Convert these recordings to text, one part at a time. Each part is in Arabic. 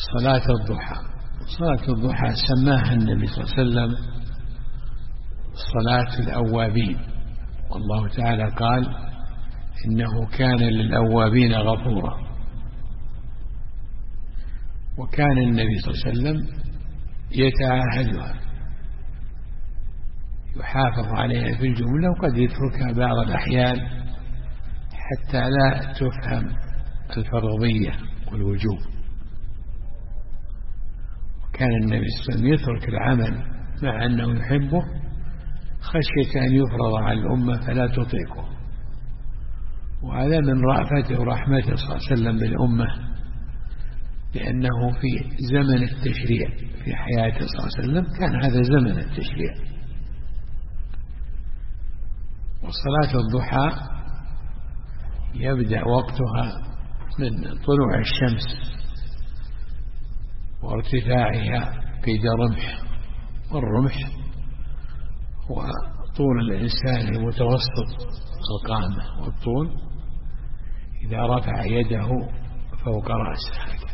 صلاة الضحى. صلاة الضحى سماها النبي صلى الله عليه وسلم صلاة الأوابين، والله تعالى قال إنه كان للأوابين غفورا. وكان النبي صلى الله عليه وسلم يتعاهدها، يحافظ عليها في الجملة، وقد يتركها بعض الأحيان حتى لا تفهم الفرضية والوجوب. وكان النبي صلى الله عليه وسلم يترك العمل مع أنه يحبه خشية أن يفرض على الأمة فلا تطيقه، وهذا من رأفته ورحمته صلى الله عليه وسلم بالأمة، لأنه في زمن التشريع في حياته صلى الله عليه وسلم كان هذا زمن التشريع. وصلاة الضحى يبدأ وقتها من طلوع الشمس وارتفاعها قيد رمح، والرمح هو طول الإنسان المتوسط القامة، والطول إذا رفع يده فوق رأسه،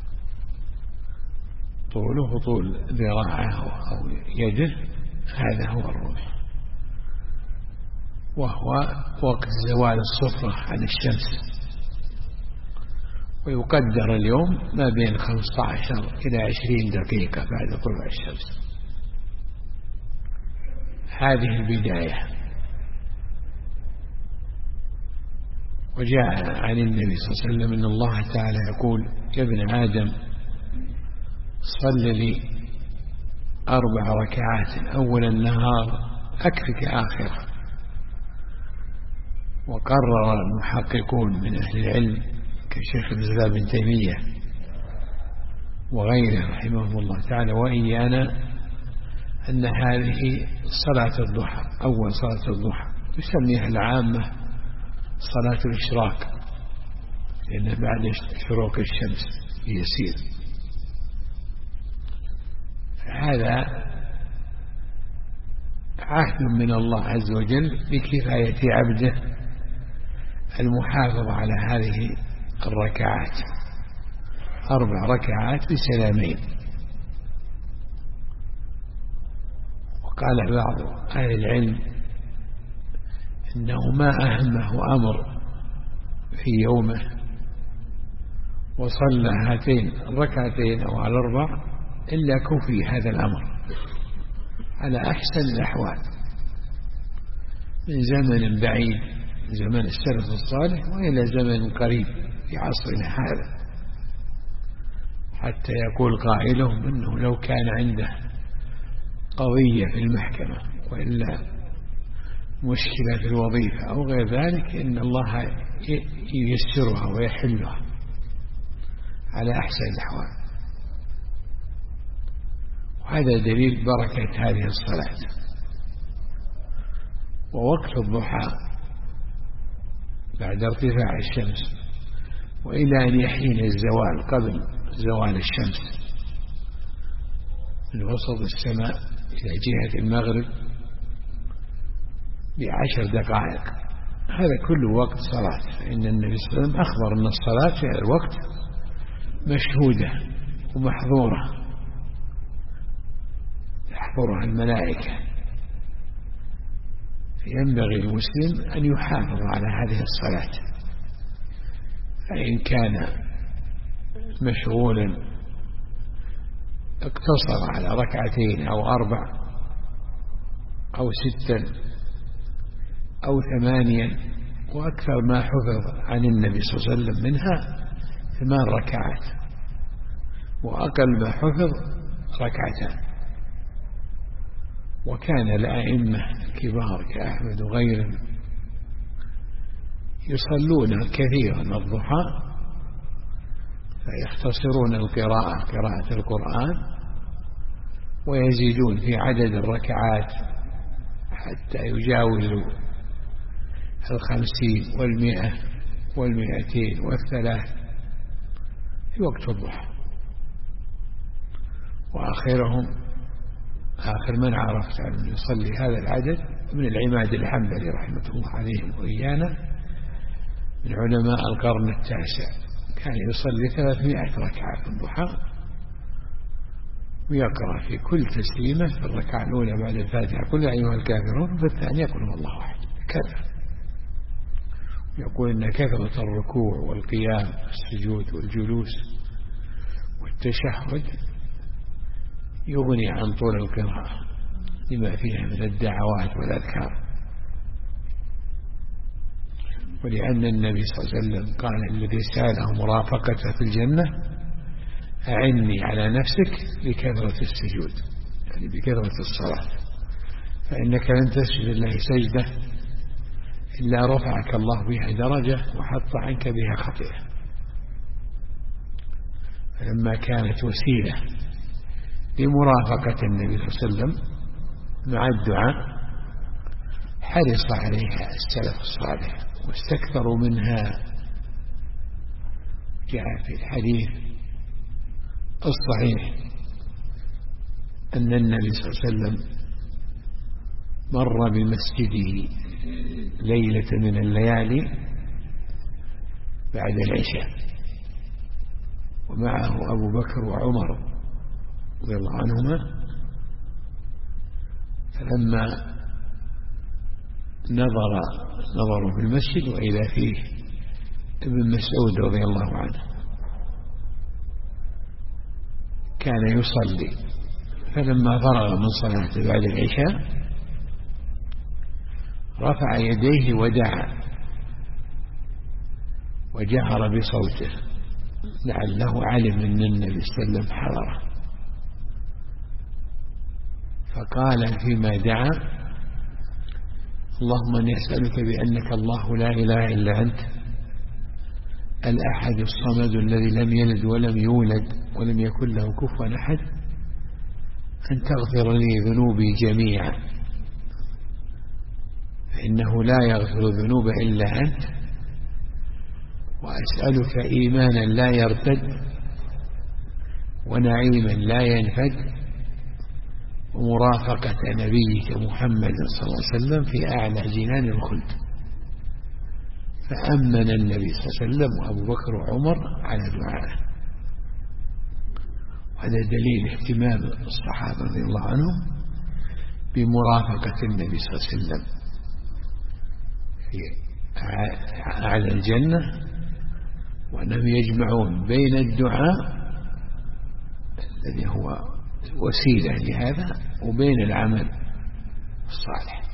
طوله طول ذراعه أو يده، هذا هو الرمح. وهو وقت زوال الصفرة عن الشمس، ويقدر اليوم ما بين 15 إلى 20 دقيقة بعد طلوع الشمس. هذه البداية. وجاء عن النبي صلى الله عليه وسلم إن الله تعالى يقول: يا ابن آدم صل لي 4 ركعات أول النهار أكفك آخره. وقرر المحققون من أهل العلم كشيخ الإسلام ابن تيمية وغيره رحمهم الله تعالى وإيانا أن هذه صلاة الضحى، أول صلاة الضحى، تسميها العامة صلاة الإشراق، لأن بعد شروق الشمس يسير. هذا عهد من الله عز وجل بكفاية عبده المحافظة على هذه الركعات، 4 ركعات بسلامين. وقال بعض أهل العلم إنه ما أهمه أمر في يومه وصلى هاتين الركعتين أو على 4 إلا كفي هذا الأمر على أحسن الأحوال من زمن بعيد، زمن السلف الصالح، وإلى زمن قريب في عصرنا هذا، حتى يقول قائلهم أنه لو كان عنده قضية في المحكمة وإلا مشكلة في الوظيفة أو غير ذلك إن الله ييسرها ويحلها على أحسن الأحوال. وهذا دليل بركة هذه الصلاة. ووقت الضحى بعد ارتفاع الشمس وإلى أن يحين الزوال قبل زوال الشمس من وسط السماء إلى جهة المغرب ب10 دقائق، هذا كل وقت صلاة. فإن النبي صلى الله عليه وسلم أخبر أن الصلاة في هذا الوقت مشهودة ومحظورة، تحضرها الملائكة. ينبغي المسلم أن يحافظ على هذه الصلاة، فإن كان مشغولا اقتصر على 2 أو 4 أو 6 أو 8 وأكثر ما حفظ عن النبي صلى الله عليه وسلم منها 8 ركعات، وأقل ما حفظ 2. وكان الأئمة الكبار كأحمد وغيرهم يصلون كثيرا الضحى، فيختصرون القراءة، قراءة القرآن، ويزيدون في عدد الركعات حتى يجاوزوا 50 و100 و200 و3 في وقت الضحى. وآخرهم آخر من عرفت أن يصلي هذا العدد من العماد الحنبلي رحمة الله عليهم وإيانا من علماء القرن التاسع، كان يصلي 300 ركعة في الضحى ويقرأ في كل تسليمة في الركعة الأولى بعد الفاتحة قل يا أيها الكافرون، وفي الثانية قل هو الله أحد كذا. يقول إن كثرة الركوع والقيام والسجود والجلوس والتشهد يغني عن طول القراءة لما فيها من الدعوات والأذكار. ولأن النبي صلى الله عليه وسلم قال الذي سأله مرافقته في الجنة أعني على نفسك بكثرة السجود، يعني بكثرة الصلاة، فإنك لن تسجد الله سجدة إلا رفعك الله بها درجة وحط عنك بها خطيئة. فلما كانت وسيلة لمرافقة النبي صلى الله عليه وسلم مع الدعاء حرص عليها السلف الصالح واستكثروا منها. جاء في الحديث الصحيح أن النبي صلى الله عليه وسلم مر بمسجده ليلة من الليالي بعد العشاء ومعه أبو بكر وعمر رضي الله عنهما، فلما نظروا في المسجد وإذا فيه ابن مسعود رضي الله عنه كان يصلي، فلما فرغ من صلاته بعد العشاء رفع يديه ودعا وجهر بصوته لعله علم أن النبي صلى الله عليه وسلم حضره، فقال فيما دعا اللهم إني أسألك بأنك الله لا إله إلا أنت الأحد الصمد الذي لم يلد ولم يولد ولم يكن له كفوا أحد أن تغفر لي ذنوبي جميعا فإنه لا يغفر الذنوب إلا أنت، وأسألك إيمانا لا يرتد ونعيما لا ينفد ومرافقة نبيك محمد صلى الله عليه وسلم في أعلى جنان الخلد. فأمن النبي صلى الله عليه وسلم وأبو بكر وعمر على دعائه. وهذا دليل اهتمام الصحابة رضي الله عنهم بمرافقة النبي صلى الله عليه وسلم في أعلى الجنة، وأنهم يجمعون بين الدعاء الذي هو وسيلة لهذا وبين العمل الصالح.